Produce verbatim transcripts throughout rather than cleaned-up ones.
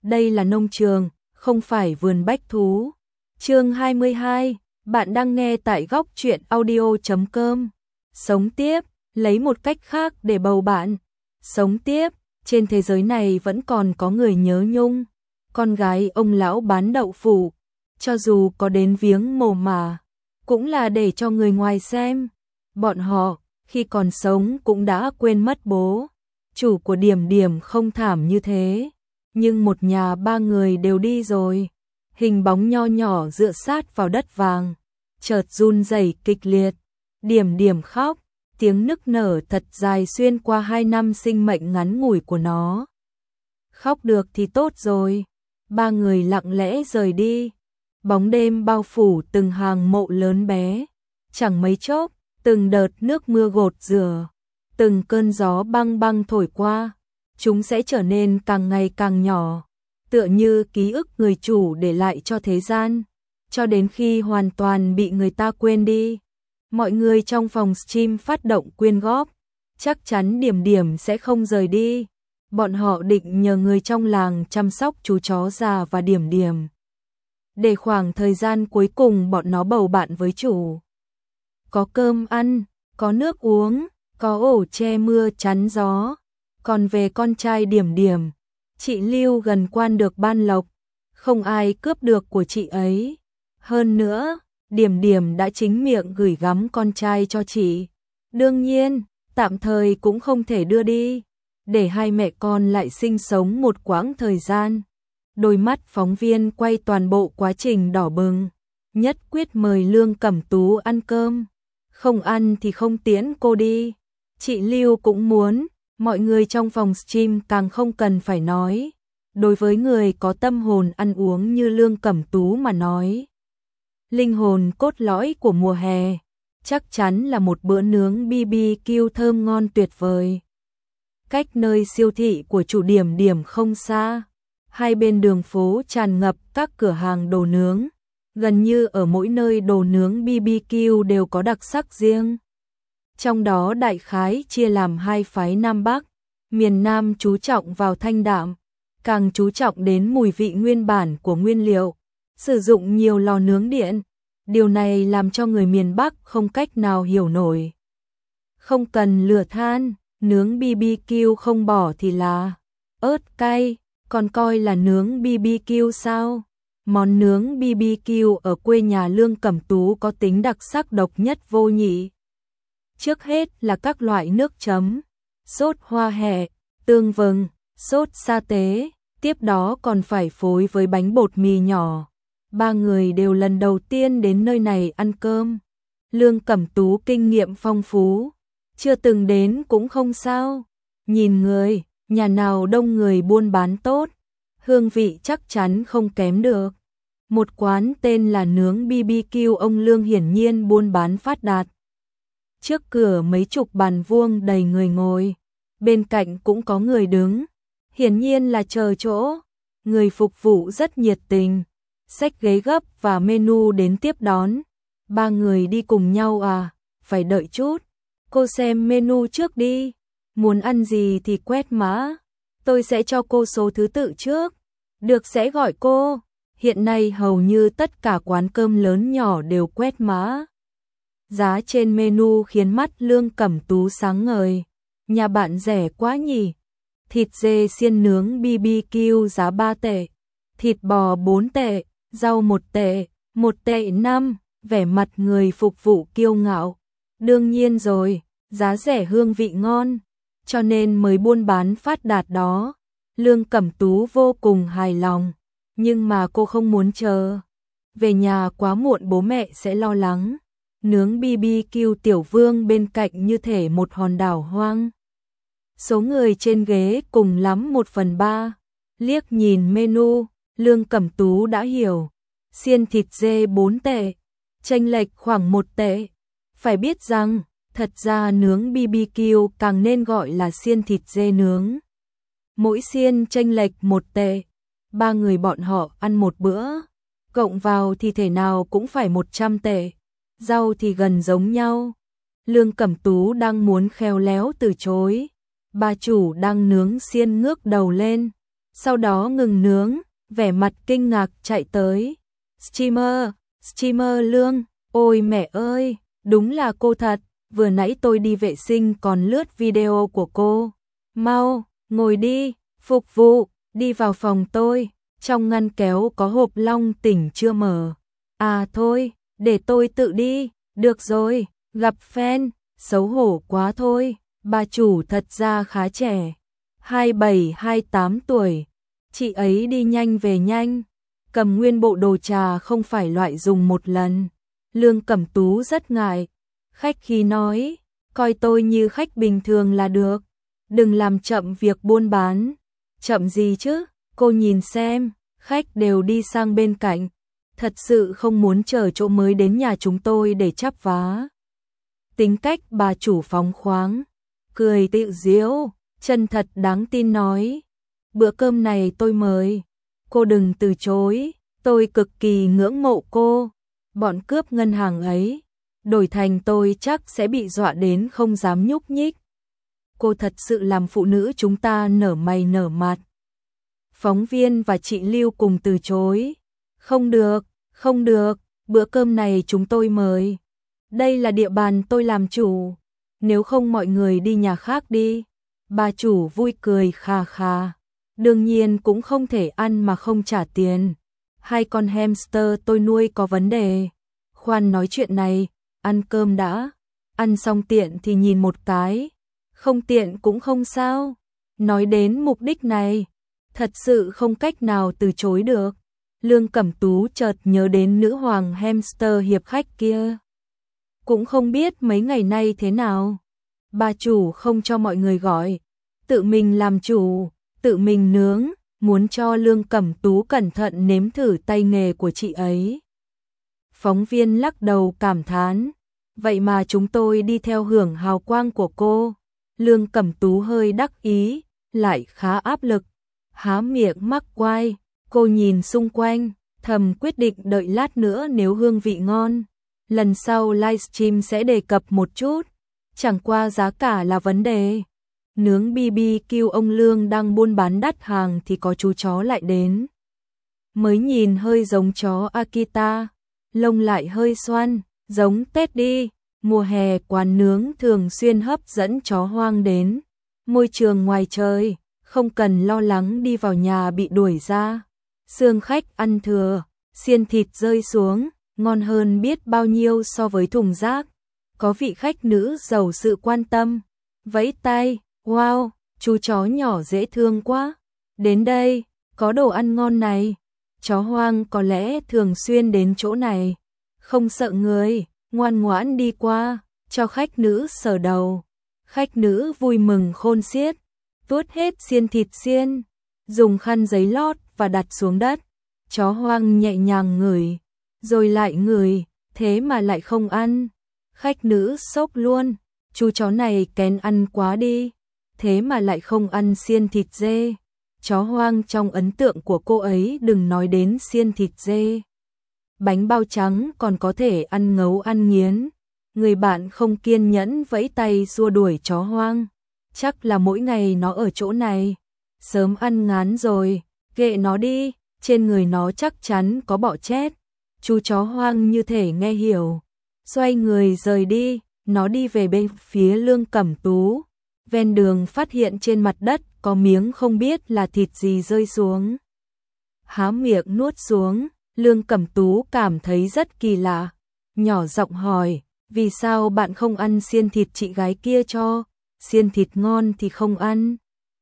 đây là nông trường, không phải vườn bách thú. Chương hai mươi hai, bạn đang nghe tại góc truyện audio chấm com. Sống tiếp, lấy một cách khác để bầu bạn. Sống tiếp, trên thế giới này vẫn còn có người nhớ Nhung, con gái ông lão bán đậu phụ, cho dù có đến viếng mồ mà, cũng là để cho người ngoài xem. Bọn họ, khi còn sống cũng đã quên mất bố. Chủ của Điểm Điểm không thảm như thế, nhưng một nhà ba người đều đi rồi. Hình bóng nho nhỏ dựa sát vào đất vàng, chợt run rẩy kịch liệt. Điểm Điểm khóc, tiếng nức nở thật dài xuyên qua hai năm sinh mệnh ngắn ngủi của nó. Khóc được thì tốt rồi. Ba người lặng lẽ rời đi. Bóng đêm bao phủ từng hàng mộ lớn bé. Chẳng mấy chốc, từng đợt nước mưa gột rửa, từng cơn gió băng băng thổi qua, chúng sẽ trở nên càng ngày càng nhỏ, tựa như ký ức người chủ để lại cho thế gian, cho đến khi hoàn toàn bị người ta quên đi. Mọi người trong phòng stream phát động quyên góp, chắc chắn Điểm Điểm sẽ không rời đi. Bọn họ định nhờ người trong làng chăm sóc chú chó già và Điểm Điểm, để khoảng thời gian cuối cùng bọn nó bầu bạn với chủ. Có cơm ăn, có nước uống, có ổ che mưa chắn gió. Còn về con trai Điểm Điểm, chị Lưu gần quan được ban lộc, không ai cướp được của chị ấy. Hơn nữa, Điểm Điểm đã chính miệng gửi gắm con trai cho chị. Đương nhiên, tạm thời cũng không thể đưa đi, để hai mẹ con lại sinh sống một quãng thời gian. Đôi mắt phóng viên quay toàn bộ quá trình đỏ bừng, nhất quyết mời Lương Cẩm Tú ăn cơm. Không ăn thì không tiễn cô đi. Chị Lưu cũng muốn, mọi người trong phòng stream càng không cần phải nói. Đối với người có tâm hồn ăn uống như Lương Cẩm Tú mà nói, linh hồn cốt lõi của mùa hè, chắc chắn là một bữa nướng bê bê kiu thơm ngon tuyệt vời. Cách nơi siêu thị của chủ Điểm Điểm không xa, hai bên đường phố tràn ngập các cửa hàng đồ nướng. Gần như ở mỗi nơi đồ nướng bê bê kiu đều có đặc sắc riêng. Trong đó đại khái chia làm hai phái Nam Bắc. Miền Nam chú trọng vào thanh đạm, càng chú trọng đến mùi vị nguyên bản của nguyên liệu, sử dụng nhiều lò nướng điện. Điều này làm cho người miền Bắc không cách nào hiểu nổi. Không cần lửa than, nướng bê bê kiu không bỏ thì là ớt cay, còn coi là nướng bê bê kiu sao? Món nướng bê bê kiu ở quê nhà Lương Cẩm Tú có tính đặc sắc độc nhất vô nhị. Trước hết là các loại nước chấm, sốt hoa hẹ, tương vừng, sốt sa tế, tiếp đó còn phải phối với bánh bột mì nhỏ. Ba người đều lần đầu tiên đến nơi này ăn cơm. Lương Cẩm Tú kinh nghiệm phong phú, chưa từng đến cũng không sao. Nhìn người, nhà nào đông người buôn bán tốt, hương vị chắc chắn không kém được. Một quán tên là nướng bê bê kiu ông Lương hiển nhiên buôn bán phát đạt. Trước cửa mấy chục bàn vuông đầy người ngồi, bên cạnh cũng có người đứng, hiển nhiên là chờ chỗ. Người phục vụ rất nhiệt tình, xách ghế gấp và menu đến tiếp đón. Ba người đi cùng nhau à, phải đợi chút. Cô xem menu trước đi, muốn ăn gì thì quét mã, tôi sẽ cho cô số thứ tự trước. Được, sẽ gọi cô. Hiện nay hầu như tất cả quán cơm lớn nhỏ đều quét mã. Giá trên menu khiến mắt Lương Cẩm Tú sáng ngời. Nhà bạn rẻ quá nhỉ. Thịt dê xiên nướng bê bê kiu giá ba tệ, thịt bò bốn tệ, rau một tệ, một tệ năm. Vẻ mặt người phục vụ kiêu ngạo. Đương nhiên rồi, giá rẻ hương vị ngon, cho nên mới buôn bán phát đạt đó. Lương Cẩm Tú vô cùng hài lòng, nhưng mà cô không muốn chờ. Về nhà quá muộn bố mẹ sẽ lo lắng. Nướng bê bê kiu Tiểu Vương bên cạnh như thể một hòn đảo hoang. Số người trên ghế cùng lắm một phần ba. Liếc nhìn menu, Lương Cẩm Tú đã hiểu. Xiên thịt dê bốn tệ, chênh lệch khoảng một tệ. Phải biết rằng, thật ra nướng bê bê kiu càng nên gọi là xiên thịt dê nướng. Mỗi xiên chênh lệch một tệ. Ba người bọn họ ăn một bữa, cộng vào thì thể nào cũng phải một trăm tệ. Rau thì gần giống nhau. Lương Cẩm Tú đang muốn khéo léo từ chối. Bà chủ đang nướng xiên ngước đầu lên, sau đó ngừng nướng, vẻ mặt kinh ngạc chạy tới. Streamer, streamer Lương, ôi mẹ ơi, đúng là cô thật, vừa nãy tôi đi vệ sinh còn lướt video của cô. Mau, ngồi đi, phục vụ, đi vào phòng tôi, trong ngăn kéo có hộp long tỉnh chưa mở. À thôi, để tôi tự đi, được rồi, gặp fan, xấu hổ quá thôi, bà chủ thật ra khá trẻ, hai mươi bảy hai mươi tám tuổi, chị ấy đi nhanh về nhanh, cầm nguyên bộ đồ trà không phải loại dùng một lần. Lương Cẩm Tú rất ngại, khách khí nói, coi tôi như khách bình thường là được, đừng làm chậm việc buôn bán. Chậm gì chứ, cô nhìn xem, khách đều đi sang bên cạnh, thật sự không muốn chờ chỗ mới đến nhà chúng tôi để chắp vá. Tính cách bà chủ phóng khoáng, cười tịu diễu, chân thật đáng tin nói, bữa cơm này tôi mời, cô đừng từ chối, tôi cực kỳ ngưỡng mộ cô, bọn cướp ngân hàng ấy, đổi thành tôi chắc sẽ bị dọa đến không dám nhúc nhích. Cô thật sự làm phụ nữ chúng ta nở mày nở mặt. Phóng viên và chị Lưu cùng từ chối. Không được, không được, bữa cơm này chúng tôi mời. Đây là địa bàn tôi làm chủ, nếu không mọi người đi nhà khác đi. Bà chủ vui cười khà khà. Đương nhiên cũng không thể ăn mà không trả tiền. Hai con hamster tôi nuôi có vấn đề. Khoan nói chuyện này, ăn cơm đã. Ăn xong tiện thì nhìn một cái. Không tiện cũng không sao. Nói đến mục đích này, thật sự không cách nào từ chối được. Lương Cẩm Tú chợt nhớ đến nữ hoàng hamster hiệp khách kia. Cũng không biết mấy ngày nay thế nào. Bà chủ không cho mọi người gọi, tự mình làm chủ, tự mình nướng, muốn cho Lương Cẩm Tú cẩn thận nếm thử tay nghề của chị ấy. Phóng viên lắc đầu cảm thán, vậy mà chúng tôi đi theo hưởng hào quang của cô. Lương Cẩm Tú hơi đắc ý, lại khá áp lực, há miệng mắc quai, cô nhìn xung quanh, thầm quyết định đợi lát nữa nếu hương vị ngon. Lần sau livestream sẽ đề cập một chút, chẳng qua giá cả là vấn đề. Nướng bê bê kiu ông Lương đang buôn bán đắt hàng thì có chú chó lại đến. Mới nhìn hơi giống chó Akita, lông lại hơi xoăn, giống Tết đi. Mùa hè quán nướng thường xuyên hấp dẫn chó hoang đến. Môi trường ngoài trời, không cần lo lắng đi vào nhà bị đuổi ra. Xương khách ăn thừa, xiên thịt rơi xuống, ngon hơn biết bao nhiêu so với thùng rác. Có vị khách nữ giàu sự quan tâm, vẫy tay, wow, chú chó nhỏ dễ thương quá. Đến đây, có đồ ăn ngon này. Chó hoang có lẽ thường xuyên đến chỗ này, không sợ người, ngoan ngoãn đi qua, cho khách nữ sờ đầu. Khách nữ vui mừng khôn xiết, tuốt hết xiên thịt xiên, dùng khăn giấy lót và đặt xuống đất. Chó hoang nhẹ nhàng ngửi, rồi lại ngửi, thế mà lại không ăn. Khách nữ sốc luôn, chú chó này kén ăn quá đi, thế mà lại không ăn xiên thịt dê. Chó hoang trong ấn tượng của cô ấy đừng nói đến xiên thịt dê. Bánh bao trắng còn có thể ăn ngấu ăn nghiến. Người bạn không kiên nhẫn vẫy tay xua đuổi chó hoang. Chắc là mỗi ngày nó ở chỗ này, sớm ăn ngán rồi, kệ nó đi, trên người nó chắc chắn có bọ chét. Chú chó hoang như thể nghe hiểu, xoay người rời đi, nó đi về bên phía Lương Cẩm Tú. Ven đường phát hiện trên mặt đất có miếng không biết là thịt gì rơi xuống. Há miệng nuốt xuống, Lương Cẩm Tú cảm thấy rất kỳ lạ, nhỏ giọng hỏi, vì sao bạn không ăn xiên thịt chị gái kia cho, xiên thịt ngon thì không ăn.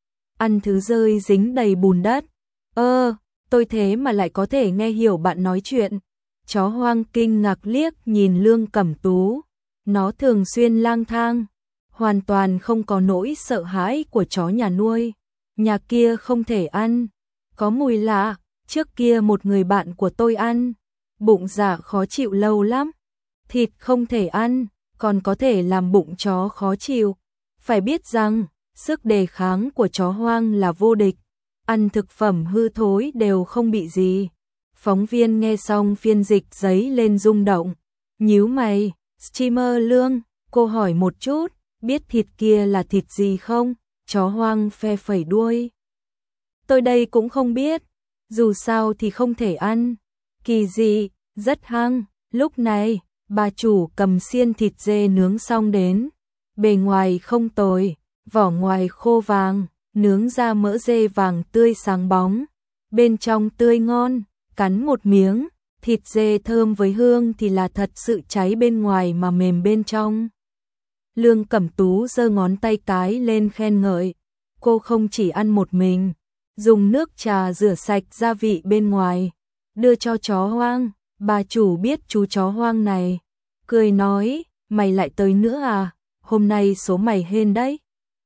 Ăn thứ rơi dính đầy bùn đất. Ơ, tôi thế mà lại có thể nghe hiểu bạn nói chuyện. Chó hoang kinh ngạc liếc nhìn Lương Cẩm Tú, nó thường xuyên lang thang, hoàn toàn không có nỗi sợ hãi của chó nhà nuôi. Nhà kia không thể ăn, có mùi lạ, trước kia một người bạn của tôi ăn, bụng dạ khó chịu lâu lắm. Thịt không thể ăn, còn có thể làm bụng chó khó chịu. Phải biết rằng, sức đề kháng của chó hoang là vô địch, ăn thực phẩm hư thối đều không bị gì. Phóng viên nghe xong phiên dịch giấy lên rung động, nhíu mày, streamer Lương, cô hỏi một chút, biết thịt kia là thịt gì không? Chó hoang phe phẩy đuôi. Tôi đây cũng không biết, dù sao thì không thể ăn. Kỳ dị, rất hăng. Lúc này, bà chủ cầm xiên thịt dê nướng xong đến. Bề ngoài không tồi, vỏ ngoài khô vàng, nướng ra mỡ dê vàng tươi sáng bóng. Bên trong tươi ngon, cắn một miếng, thịt dê thơm với hương thì là thật sự cháy bên ngoài mà mềm bên trong. Lương Cẩm Tú giơ ngón tay cái lên khen ngợi. Cô không chỉ ăn một mình, dùng nước trà rửa sạch gia vị bên ngoài, đưa cho chó hoang. Bà chủ biết chú chó hoang này, cười nói, mày lại tới nữa à, hôm nay số mày hên đấy.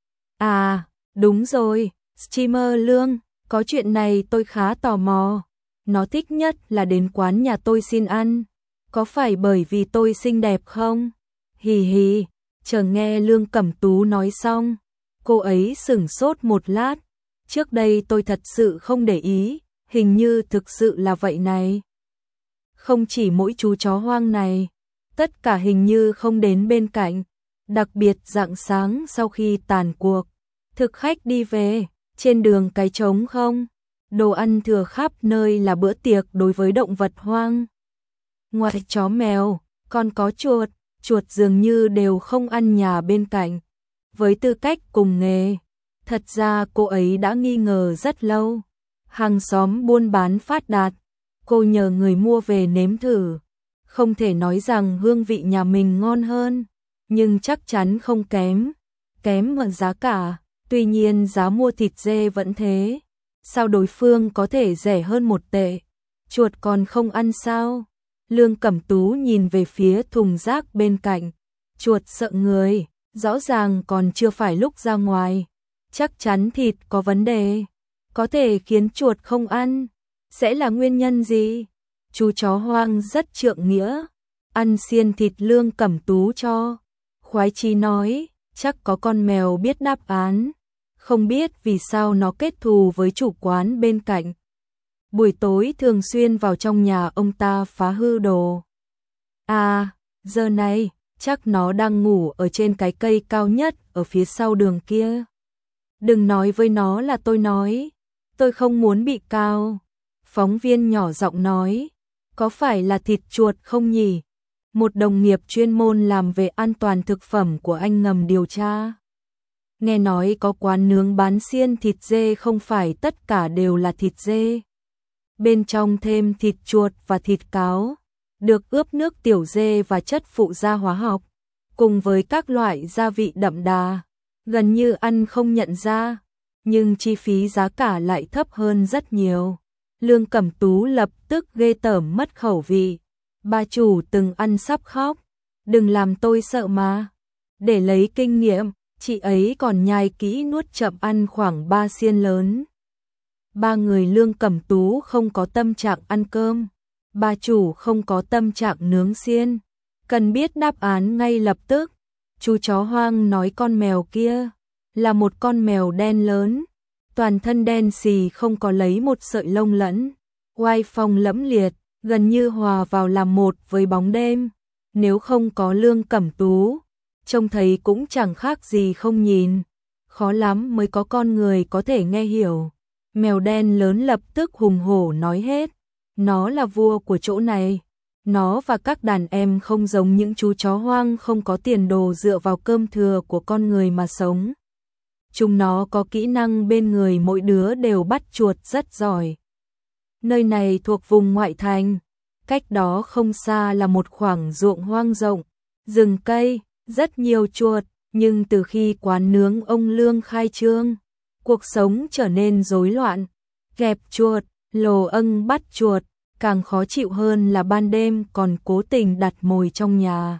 À, đúng rồi, streamer Lương, có chuyện này tôi khá tò mò. Nó thích nhất là đến quán nhà tôi xin ăn. Có phải bởi vì tôi xinh đẹp không? Hì hì, chờ nghe Lương Cẩm Tú nói xong, cô ấy sửng sốt một lát. Trước đây tôi thật sự không để ý, hình như thực sự là vậy này. Không chỉ mỗi chú chó hoang này, tất cả hình như không đến bên cạnh. Đặc biệt rạng sáng sau khi tàn cuộc, thực khách đi về, trên đường cái trống không. Đồ ăn thừa khắp nơi là bữa tiệc đối với động vật hoang. Ngoài chó mèo, còn có chuột, chuột dường như đều không ăn nhà bên cạnh. Với tư cách cùng nghề, thật ra cô ấy đã nghi ngờ rất lâu. Hàng xóm buôn bán phát đạt, cô nhờ người mua về nếm thử. Không thể nói rằng hương vị nhà mình ngon hơn, nhưng chắc chắn không kém. Kém hơn giá cả, tuy nhiên giá mua thịt dê vẫn thế. Sao đối phương có thể rẻ hơn một tệ? Chuột còn không ăn sao? Lương Cẩm Tú nhìn về phía thùng rác bên cạnh. Chuột sợ người, rõ ràng còn chưa phải lúc ra ngoài. Chắc chắn thịt có vấn đề. Có thể khiến chuột không ăn. Sẽ là nguyên nhân gì? Chú chó hoang rất trượng nghĩa. Ăn xiên thịt Lương Cẩm Tú cho. Khoái chí nói, chắc có con mèo biết đáp án. Không biết vì sao nó kết thù với chủ quán bên cạnh. Buổi tối thường xuyên vào trong nhà ông ta phá hư đồ. À, giờ này, chắc nó đang ngủ ở trên cái cây cao nhất ở phía sau đường kia. Đừng nói với nó là tôi nói. Tôi không muốn bị cao. Phóng viên nhỏ giọng nói. Có phải là thịt chuột không nhỉ? Một đồng nghiệp chuyên môn làm về an toàn thực phẩm của anh ngầm điều tra. Nghe nói có quán nướng bán xiên thịt dê không phải tất cả đều là thịt dê. Bên trong thêm thịt chuột và thịt cáo, được ướp nước tiểu dê và chất phụ gia hóa học, cùng với các loại gia vị đậm đà, gần như ăn không nhận ra, nhưng chi phí giá cả lại thấp hơn rất nhiều. Lương Cẩm Tú lập tức ghê tởm mất khẩu vị. Bà chủ từng ăn sắp khóc. Đừng làm tôi sợ mà. Để lấy kinh nghiệm, chị ấy còn nhai kỹ nuốt chậm ăn khoảng ba xiên lớn. Ba người Lương Cẩm Tú không có tâm trạng ăn cơm. Bà chủ không có tâm trạng nướng xiên. Cần biết đáp án ngay lập tức. Chú chó hoang nói con mèo kia là một con mèo đen lớn. Toàn thân đen xì không có lấy một sợi lông lẫn. Oai phong lẫm liệt, gần như hòa vào làm một với bóng đêm. Nếu không có Lương Cẩm Tú, trông thấy cũng chẳng khác gì không nhìn. Khó lắm mới có con người có thể nghe hiểu. Mèo đen lớn lập tức hùng hổ nói hết. Nó là vua của chỗ này. Nó và các đàn em không giống những chú chó hoang không có tiền đồ dựa vào cơm thừa của con người mà sống. Chúng nó có kỹ năng bên người, mỗi đứa đều bắt chuột rất giỏi. Nơi này thuộc vùng ngoại thành. Cách đó không xa là một khoảng ruộng hoang rộng, rừng cây, rất nhiều chuột. Nhưng từ khi quán nướng ông Lương khai trương, cuộc sống trở nên rối loạn. Gẹp chuột, lồ âng bắt chuột, càng khó chịu hơn là ban đêm còn cố tình đặt mồi trong nhà.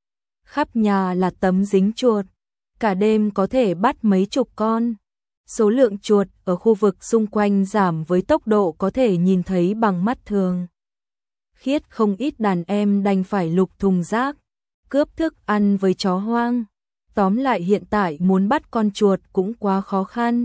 Khắp nhà là tấm dính chuột, cả đêm có thể bắt mấy chục con. Số lượng chuột ở khu vực xung quanh giảm với tốc độ có thể nhìn thấy bằng mắt thường. Khiết không ít đàn em đành phải lục thùng rác, cướp thức ăn với chó hoang. Tóm lại hiện tại muốn bắt con chuột cũng quá khó khăn.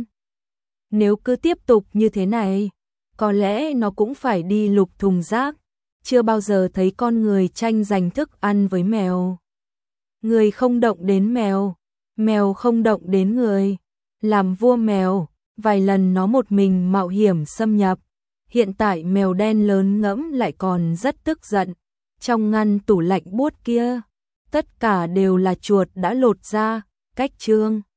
Nếu cứ tiếp tục như thế này, có lẽ nó cũng phải đi lục thùng rác. Chưa bao giờ thấy con người tranh giành thức ăn với mèo. Người không động đến mèo, mèo không động đến người. Làm vua mèo, vài lần nó một mình mạo hiểm xâm nhập. Hiện tại mèo đen lớn ngẫm lại còn rất tức giận. Trong ngăn tủ lạnh buốt kia, tất cả đều là chuột đã lột ra, cách Trương